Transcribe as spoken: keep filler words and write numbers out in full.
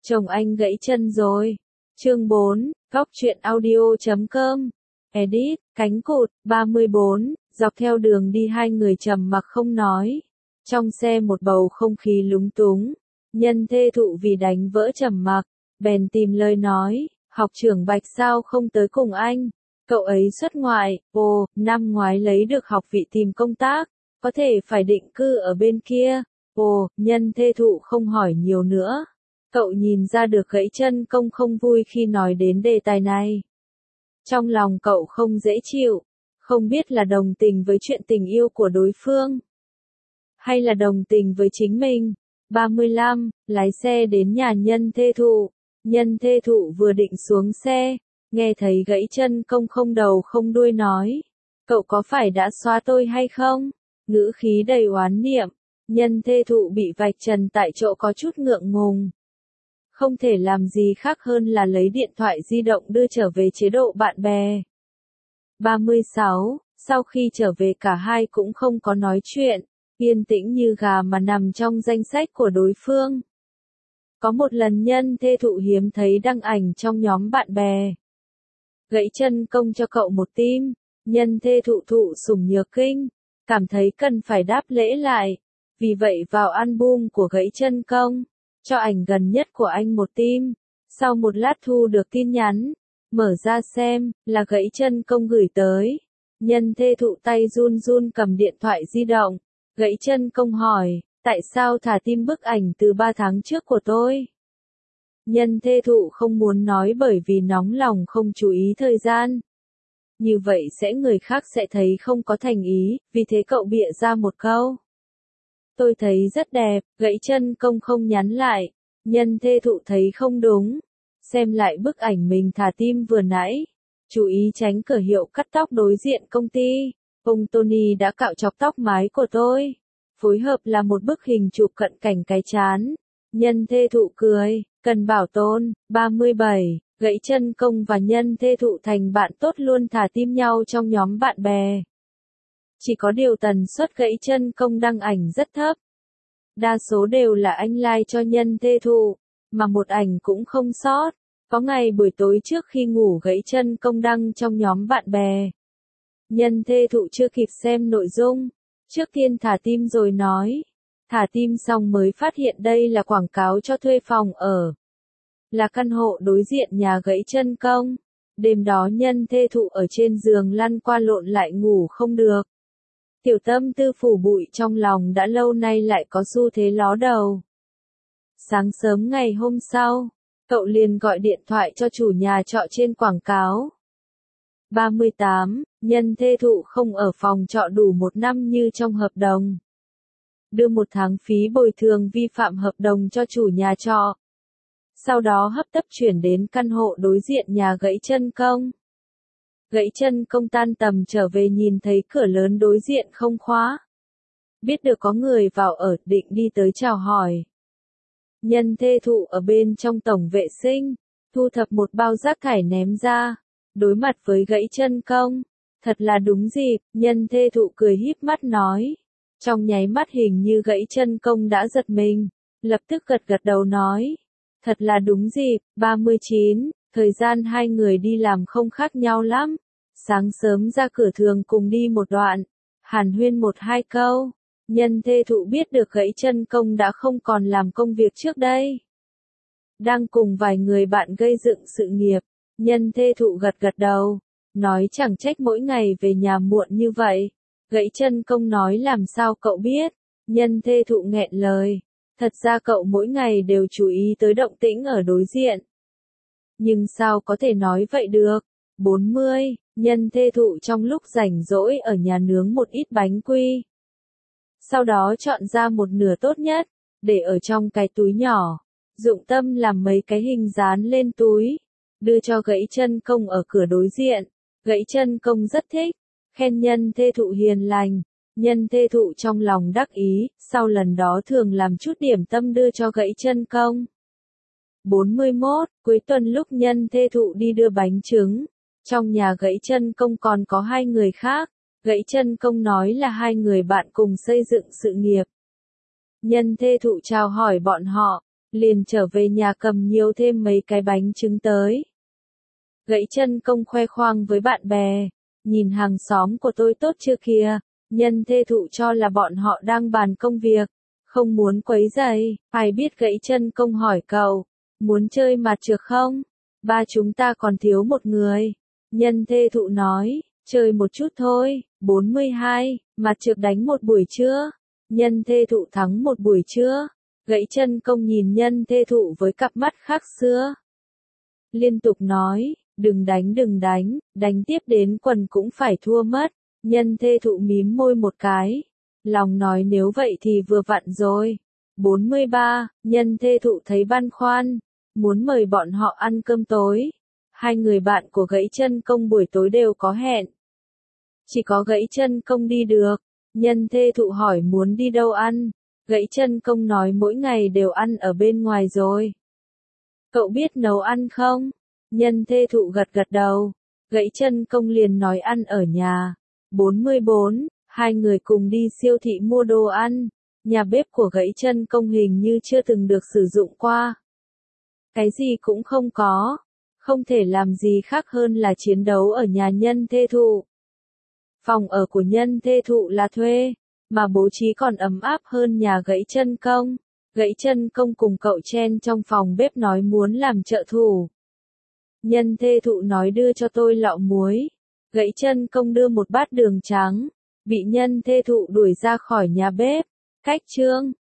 Chồng anh gãy chân rồi. Chương bốn, góc truyện audio chấm com. Edit, cánh cụt, ba mươi bốn, dọc theo đường đi hai người trầm mặc không nói. Trong xe một bầu không khí lúng túng. Nhân thê thụ vì đánh vỡ trầm mặc, bèn tìm lời nói, học trưởng Bạch sao không tới cùng anh? Cậu ấy xuất ngoại, ồ, năm ngoái lấy được học vị tìm công tác, có thể phải định cư ở bên kia. Ồ, nhân thê thụ không hỏi nhiều nữa. Cậu nhìn ra được gãy chân công không vui khi nói đến đề tài này. Trong lòng cậu không dễ chịu, không biết là đồng tình với chuyện tình yêu của đối phương, hay là đồng tình với chính mình. ba mươi lăm, lái xe đến nhà nhân thê thụ. Nhân thê thụ vừa định xuống xe, nghe thấy gãy chân công không đầu không đuôi nói. Cậu có phải đã xóa tôi hay không? Ngữ khí đầy oán niệm. Nhân thê thụ bị vạch trần tại chỗ có chút ngượng ngùng. Không thể làm gì khác hơn là lấy điện thoại di động đưa trở về chế độ bạn bè. ba mươi sáu, sau khi trở về cả hai cũng không có nói chuyện, yên tĩnh như gà mà nằm trong danh sách của đối phương. Có một lần nhân thê thụ hiếm thấy đăng ảnh trong nhóm bạn bè. Gãy chân công cho cậu một tim, nhân thê thụ thụ sủng nhược kinh, cảm thấy cần phải đáp lễ lại. Vì vậy vào album của gãy chân công, cho ảnh gần nhất của anh một tim. Sau một lát thu được tin nhắn, mở ra xem, là gãy chân công gửi tới. Nhân thê thụ tay run run cầm điện thoại di động. Gãy chân công hỏi, tại sao thả tim bức ảnh từ ba tháng trước của tôi? Nhân thê thụ không muốn nói bởi vì nóng lòng không chú ý thời gian. Như vậy sẽ người khác sẽ thấy không có thành ý, vì thế cậu bịa ra một câu. Tôi thấy rất đẹp, gãy chân công không nhắn lại. Nhân thê thụ thấy không đúng. Xem lại bức ảnh mình thả tim vừa nãy. Chú ý tránh cửa hiệu cắt tóc đối diện công ty. Ông Tony đã cạo chọc tóc mái của tôi. Phối hợp là một bức hình chụp cận cảnh cái chán. Nhân thê thụ cười, cần bảo tồn. ba mươi bảy, gãy chân công và nhân thê thụ thành bạn tốt luôn thả tim nhau trong nhóm bạn bè. Chỉ có điều tần suất gãy chân công đăng ảnh rất thấp. Đa số đều là anh like cho nhân thê thụ, mà một ảnh cũng không sót. Có ngày buổi tối trước khi ngủ gãy chân công đăng trong nhóm bạn bè. Nhân thê thụ chưa kịp xem nội dung, trước tiên thả tim rồi nói. Thả tim xong mới phát hiện đây là quảng cáo cho thuê phòng ở. Là căn hộ đối diện nhà gãy chân công. Đêm đó nhân thê thụ ở trên giường lăn qua lộn lại ngủ không được. Tiểu tâm tư phủ bụi trong lòng đã lâu nay lại có xu thế ló đầu. Sáng sớm ngày hôm sau, cậu liền gọi điện thoại cho chủ nhà trọ trên quảng cáo. ba mươi tám, nhân thê thụ không ở phòng trọ đủ một năm như trong hợp đồng. Đưa một tháng phí bồi thường vi phạm hợp đồng cho chủ nhà trọ. Sau đó hấp tấp chuyển đến căn hộ đối diện nhà gãy chân công. Gãy chân công tan tầm trở về nhìn thấy cửa lớn đối diện không khóa. Biết được có người vào ở, định đi tới chào hỏi. Nhân thê thụ ở bên trong tổng vệ sinh, thu thập một bao rác thải ném ra. Đối mặt với gãy chân công, thật là đúng dịp, nhân thê thụ cười híp mắt nói. Trong nháy mắt hình như gãy chân công đã giật mình, lập tức gật gật đầu nói. Thật là đúng dịp, ba mươi chín, thời gian hai người đi làm không khác nhau lắm. Sáng sớm ra cửa thường cùng đi một đoạn, hàn huyên một hai câu. Nhân thê thụ biết được gãy chân công đã không còn làm công việc trước đây. Đang cùng vài người bạn gây dựng sự nghiệp, nhân thê thụ gật gật đầu, nói chẳng trách mỗi ngày về nhà muộn như vậy. Gãy chân công nói làm sao cậu biết, nhân thê thụ nghẹn lời. Thật ra cậu mỗi ngày đều chú ý tới động tĩnh ở đối diện. Nhưng sao có thể nói vậy được? bốn mươi, nhân thê thụ trong lúc rảnh rỗi ở nhà nướng một ít bánh quy. Sau đó chọn ra một nửa tốt nhất, để ở trong cái túi nhỏ. Dụng tâm làm mấy cái hình dán lên túi. Đưa cho gãy chân công ở cửa đối diện. Gãy chân công rất thích, khen nhân thê thụ hiền lành. Nhân thê thụ trong lòng đắc ý, sau lần đó thường làm chút điểm tâm đưa cho gãy chân công. bốn mươi mốt, cuối tuần lúc nhân thê thụ đi đưa bánh trứng. Trong nhà gãy chân công còn có hai người khác. Gãy chân công nói là hai người bạn cùng xây dựng sự nghiệp. Nhân thê thụ chào hỏi bọn họ. liền trở về nhà cầm nhiều thêm mấy cái bánh trứng tới. Gãy chân công khoe khoang với bạn bè, nhìn hàng xóm của tôi tốt chưa kìa, nhân thê thụ cho là bọn họ đang bàn công việc, không muốn quấy rầy. Ai biết gãy chân công hỏi cậu, muốn chơi mặt trược không? Ba chúng ta còn thiếu một người. Nhân thê thụ nói, chơi một chút thôi. bốn mươi hai, mặt trược đánh một buổi chưa? Nhân thê thụ thắng một buổi chưa? Gãy chân công nhìn nhân thê thụ với cặp mắt khác xưa. Liên tục nói, đừng đánh đừng đánh, đánh tiếp đến quần cũng phải thua mất. Nhân thê thụ mím môi một cái. Lòng nói nếu vậy thì vừa vặn rồi. bốn mươi ba, nhân thê thụ thấy băn khoăn, muốn mời bọn họ ăn cơm tối. Hai người bạn của gãy chân công buổi tối đều có hẹn. Chỉ có gãy chân công đi được. Nhân thê thụ hỏi muốn đi đâu ăn. Gãy chân công nói mỗi ngày đều ăn ở bên ngoài rồi. Cậu biết nấu ăn không? Nhân thê thụ gật gật đầu. Gãy chân công liền nói ăn ở nhà. bốn mươi bốn, hai người cùng đi siêu thị mua đồ ăn. Nhà bếp của gãy chân công hình như chưa từng được sử dụng qua. Cái gì cũng không có. Không thể làm gì khác hơn là chiến đấu ở nhà nhân thê thụ. Phòng ở của nhân thê thụ là thuê, mà bố trí còn ấm áp hơn nhà gãy chân công. Gãy chân công cùng cậu chen trong phòng bếp nói muốn làm trợ thủ. Nhân thê thụ nói đưa cho tôi lọ muối. Gãy chân công đưa một bát đường trắng. Bị nhân thê thụ đuổi ra khỏi nhà bếp. Cách chương